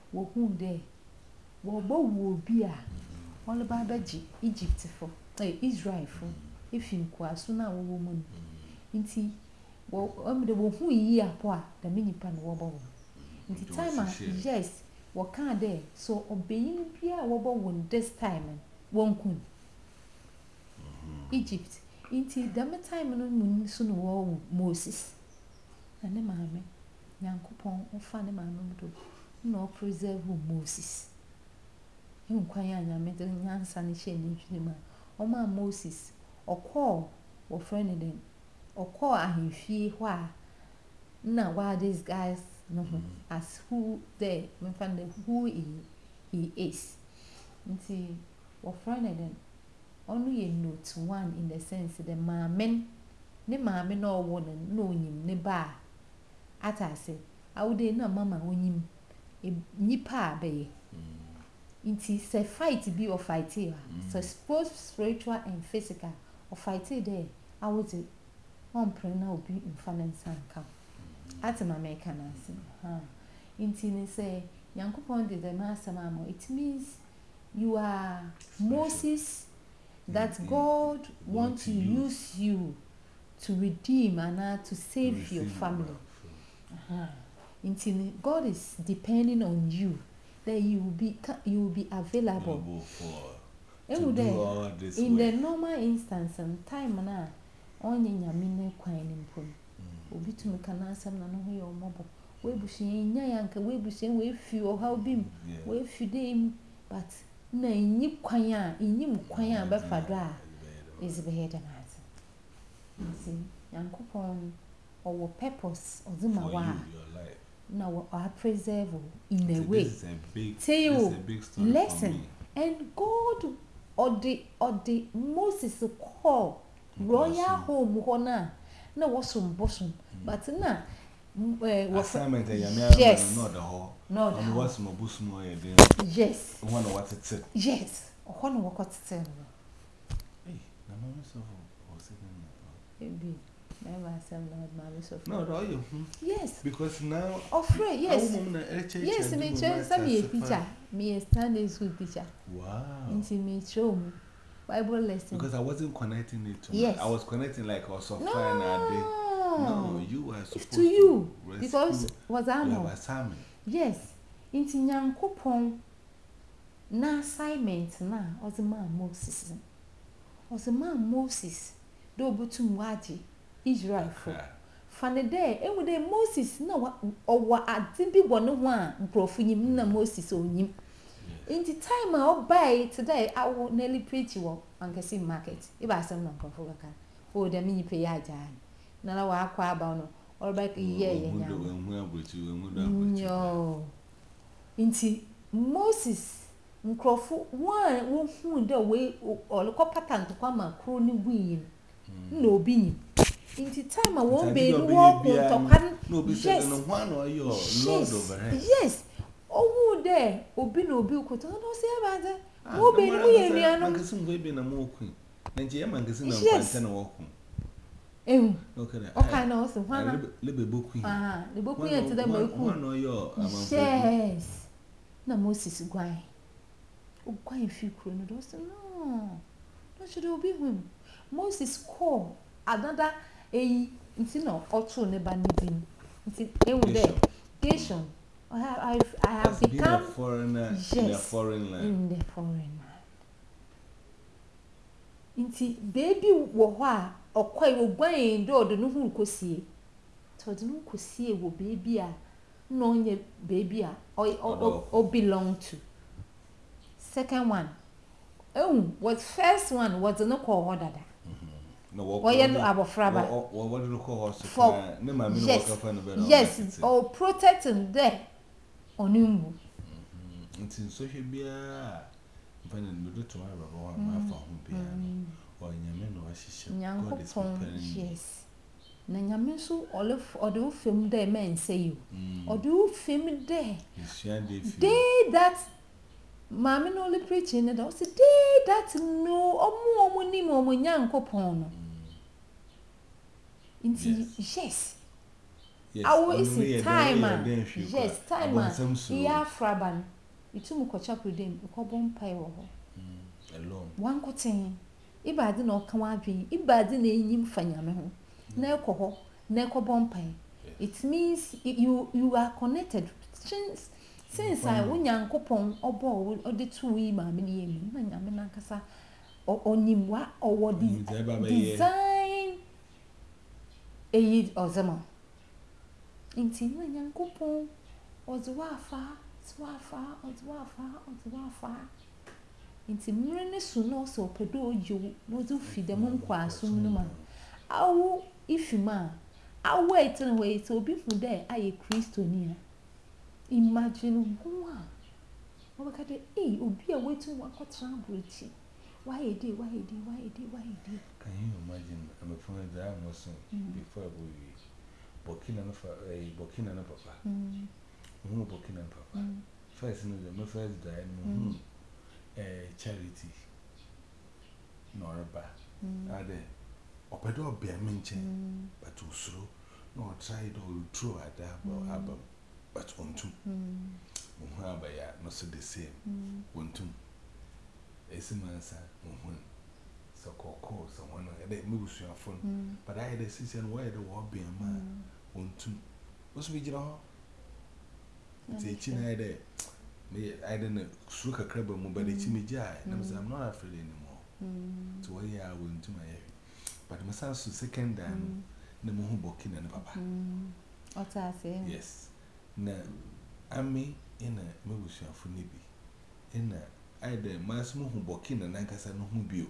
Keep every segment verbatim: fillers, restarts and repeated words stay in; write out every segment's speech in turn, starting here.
wo hu there wo bo wo bi a won ba baji Egypt for eh Israel for if in kwaso na wo mu nti wo am de wo hu yi apo a da me nipa no wo bo wo nti time yes wo kan there so obeyin bia wo bo wo this time won kun Egypt nti da me time no mu so no wo Moses na ne maame Nyankopon ofa ne maame mu do no preserve Moses nkwan ya nyame de nyansa ne hye ne twene ma o ma Moses okọ wo friend den okọ ahemfie ho a na why these guys no mm. as who they me find who he, he is nti wo friend den onu ye note one in the sense the mamen ne maame na owo ne no onyim ne ba atase awude na mama onyim nipa abaye inti se fight be or fight here mm. so both spiritual and physical or fight there I was on pray now be in finance and come at my mechanism ha inti ni say Yankopon did the master mama it means you are Moses that mm-hmm. God mm-hmm. want to use you to redeem and uh, to save your family uh-huh. Inti God is depending on you that you will be you will be available for to do all this in way. The normal instance and time na onye nyame ne kwan ne mpom obi tumi kana asem na no ho ye omobo we buhye nya yanka we buhye we fi o how bim we fi dem but na nyi kwan a nyim kwan a be fado a is be head na ase nti Yankopon owo purpose ozima wa now I preserve in a way. This is a big, Tell you, this is a big story listen, and God or the or the Moses call royal home hona na wasum bosom but na assignment yes not the whole no and what's my bosom or yes one what it said yes or one what it said hey na mama so or second never said Lord mommy so no do you yes because now afraid yes yes me try some me teacher me a Sunday school teacher wow into me show me Bible lesson because I wasn't connecting it to yes. me. I was connecting like also no. fine a day no you were supposed it's to you to because was am yes into Nyankopon na assignment na ozema Moses ozema Moses do butum waji Israel for fane there e wo dey Moses na owa ade bi wonu ho a nkrofo nyim na Moses onyim in the time I buy today I will nearly preach you on the same market if I some nkrofo kaka o dem nyi pe ya aja na na wa akwa aba no all back ye ye nya no inti Moses nkrofo one wo hu de we olukọ pattern kwa ma kro ni wi na obi nyi inti time I won't be no talk no be say no one or your lord over yes oh there obi na obi ko to no say about wo be no ye nua no mangasin go be na mo kun na je mangasin na kwanta na wo kun eh okay okay na so hwana le be boku ah le boku ye to dem ku one or your amamfo yes na Moses gwan o gwan fi kuro no do so no no should obi him Moses call another eh nti no oto ne ba ne din nti ewu there Gation I have I've, I have As become a foreigner yes, in a foreign land in the foreign land nti baby wo ho a okwai wo gwan do do no hu kosie to do no kosie wo baby a no nye baby a o o belong to second one oh what first one was no call order no what why no abofraba what what do you call us no ma me no work for no better yes oh protecting there onimbu nti so hwe bia mfana no do to my baba ma fa ho bia o nyame no ahihye God is preparing yes na nyame so olef odo fem there men say you odo fem there day that mama no only preaching and I say day that no omo omo ni mo omo Nyankopon no inti yes Yes, awo ɔno isi no yɛ time dɛn- a yɛ dɛn hwee kwa. yes time a Abɔnsɛm suro. iya afraba no itum kɔcha prodem ikɔbɔ mpai wɔ hɔ Mm, alone. wankoten ibade na ɔka wadwen ibade na enyim fa nyame ho na ekɔ hɔ na ekɔbɔ mpai. It means you you are connected since since I Onyankopɔn ɔbɔ wo ɔde to yi maame ne yɛm na nyame nankasa ɔnyim wa ɔwɔ di design eyi ɔzema nti na Nyankopɔn ɔdze wafa ɔdze wafa ɔdze wafa ɔdze wafa nti mmere ne so na ɔsɛ ɔpɛ dɛ ɔgye wo na ɔdze fi dɛm nkɔasom no ma awo ifim a awo ɛtene hɔ ɛsɛ obi hu dɛ ayɛ kristoni a imagine wo a wɔbɛka dɛ ee obi a wetu wakɔtena aborɔkyi wayɛ de wayɛ de wayɛ de wayɛ de. Can you imagine I'm a friend that I was before we Burkina no eh Burkina no papa. Mm. Who Burkina papa. Mm. First no the first die no eh charity. Noraba. Ade opedo obia me nche but usuro no try to throw ada aba but ontum. Mm. Who abaya no so the same. Ontum. Esimansa who so koko someone they move to your phone but I had a season where the war be a man ontum. What's we get on? Teaching I there. Me I didn't stroke a crab but it's me jai and I'm not afraid anymore. So where I went to my head. But my son's second time the moon booking and papa. What I say? Yes. Now I'm me in a motion for Nibi. In a I the mass moon booking and Nankasa no who be.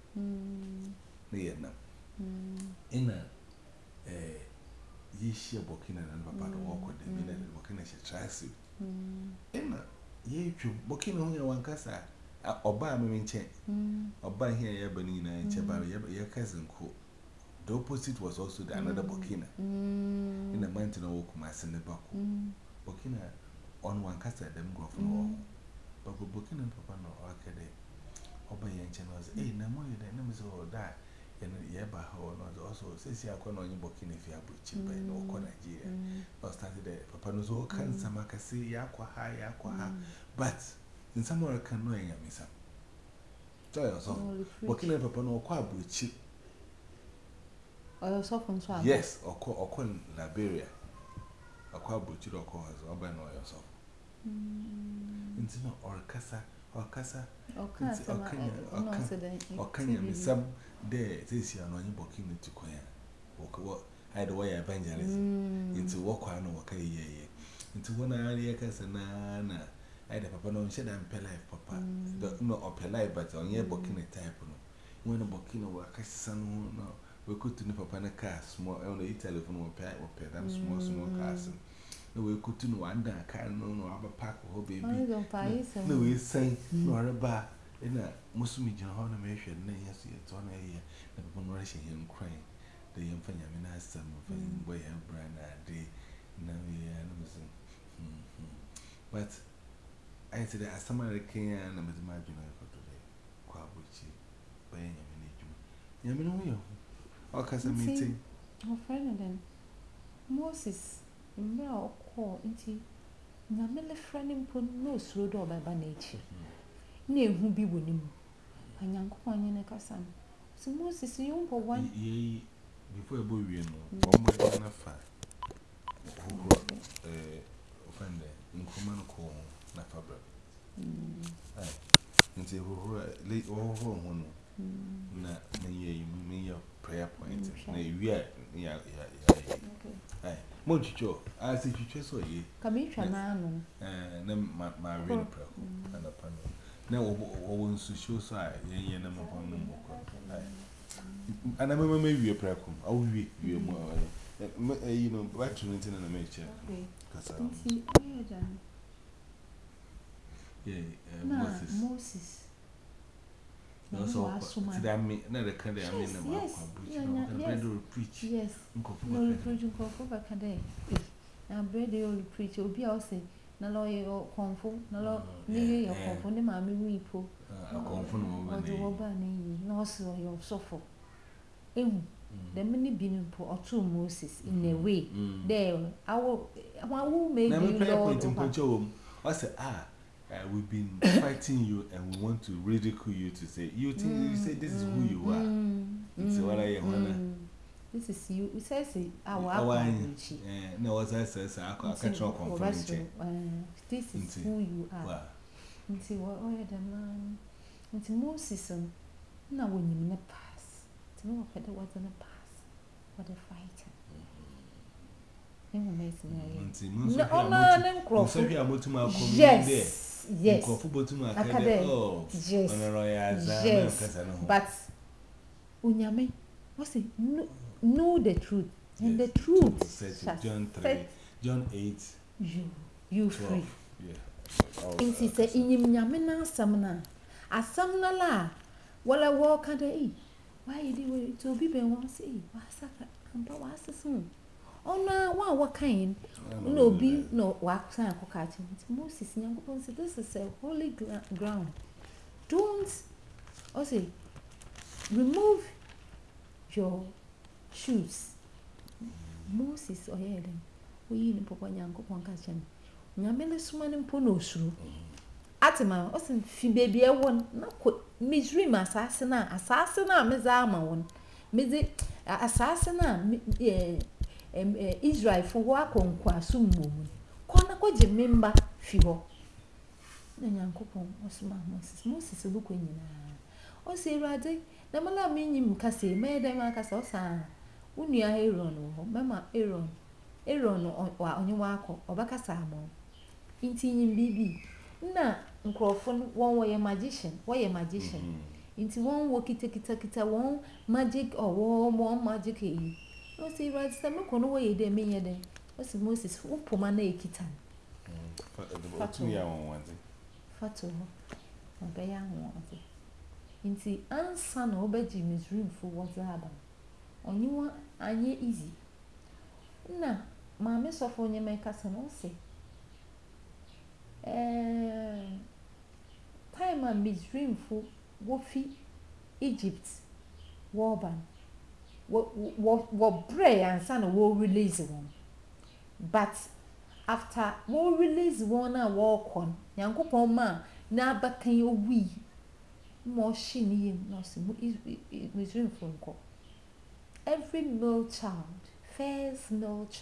Near now. In a ye sheer booking and papa to walk with the minute working as a tracksuit. In a ye booking on your one casa. Oba me menche oba here ya bani na enche ba ya cousin ko the opposite was also the another Burkina in the mountain of Kumasi ne bako Burkina on one casa them go from home but Burkina papa no akade oba ya enche no say eh na mo ye na me so da and ya ba ho no also say si akwa no onye Burkina fi abuchi ba no ko Nigeria or started there papa no so kan sama kasi ya kwa ha ya kwa ha but in some way can know ya misa so yourself Burkina papa no kwa abuchi or yourself on so yes or ko or ko Liberia akwa abuchi do ko hazo oba no yourself intino or kasa or kasa or kasa or kanya misam there this year no onye Burkina to koya wo I do way evangelism into wo kwa no waka ye into wona area kasa na na I the papa no shed and pay life papa no up life but on your Burkina type no when a Burkina work son no we could to no papa na car small on the telephone or pay or pay them small small cars no we could to no under car no no have a pack of baby no we say no bar in a musumi jan honor mention nay yes it's on a year the papa rushing him crying the young family has some of him way a brand a day no yeah but I said, as somebody came and I'm imagining for today. Quabuchi, by any minute. Yamin, or cast a meeting. Oh, friend, then Moses, in real call into Namilla friend in put no slow door by nature. Near who be winning. And young coin in a cassan. So Moses, you won't one ye before a boy, you know, one more than a fat. Offender in common call. Na fabric. Eh. Nti ho late ho ho no. Na me ye me your prayer point. Na wi a ya ya ya. Eh. Mo chicho, a se chicho so ye. Ka me twa na no. Eh, na ma ma wi no prayer. Na na pa no. Na wo wo nsu show so a ye ye na mo pon no mo ko. Eh. Ana me me wi prayer kum. A wi wi mo. Eh, you know, what to nti na me check. Kasa. Nti ayo jan. Yeah, uh, nah, Moses. Moses. No, so I mean, not a kind of I mean, yes, preach. Yes, no preach in Kofa Kade. Now, bread they only preach, or be also, no lawyer or comfort, no law, near your comfort, the mammy weepo, a confound over the Wobani, no, so your sofa. Eh, the many been or two Moses in a way. There, I will, I will maybe Lord. I said, ah, uh, we've been fighting you and we want to ridicule you to say, you think mm, you say this mm, is who you are. Mm, it's mm, what I want. Mm. This is you. It says, our apology. No, as I said, I can't confirm it. This is who you are. Into what I had a man. Into Moses. Now, when you in a pass, to know if it wasn't a pass, what a fighter. No, no, no, Crawford. Yes, yes. Oh, yes. But Unyame, what's it? Know the truth, and the truth. John three, John eight. You, you free. Yeah. And she said, "In Yamina Samna, a Samna la, while I walk under e. Why you it to be ben once e? What's that? And what's the soon? Oh no, what what kind? No be no work sign for catching. Moses Nyankopon said this is a holy ground. Don't or say remove your shoes. Moses or head we in Papa Nyankopon catching. Nyamele suman mpo no suru. Atima o sin fi baby e won na ko Misri asase na asase na meza ama won. Mezi asase na eh eh Israel for wo akonkwa asummo mu. Ko na ko je member fi ho. Na Nyankopon osuma Moses. Moses bu ko nyina. O se Awurade na mala menyim kase me dem akasa o sa. Unua Aaron wo mama Aaron. Aaron wa onye wa akọ obakasa amo. Inti nyim bibi na nkrofo won wo ye magician wo ye magician inti won wo kita kita kita won magic or wo mo magic e no say right some ko no wo ye de menye de o si Moses wo poma na ekita fatu ya won wante fatu ho be ya won wante inti ansa na obaji Misrim fo wo zaba onyi wa anye easy na ma me sofo nye me kasa no say eh time a Misrim fo wo fi Egypt wo ban wo wo wo pray ansa na wo release one but after wo release one na wo kon Nyankopon ma na abakan owi mo hye ni yem no se Misrim fo nko every male child first male child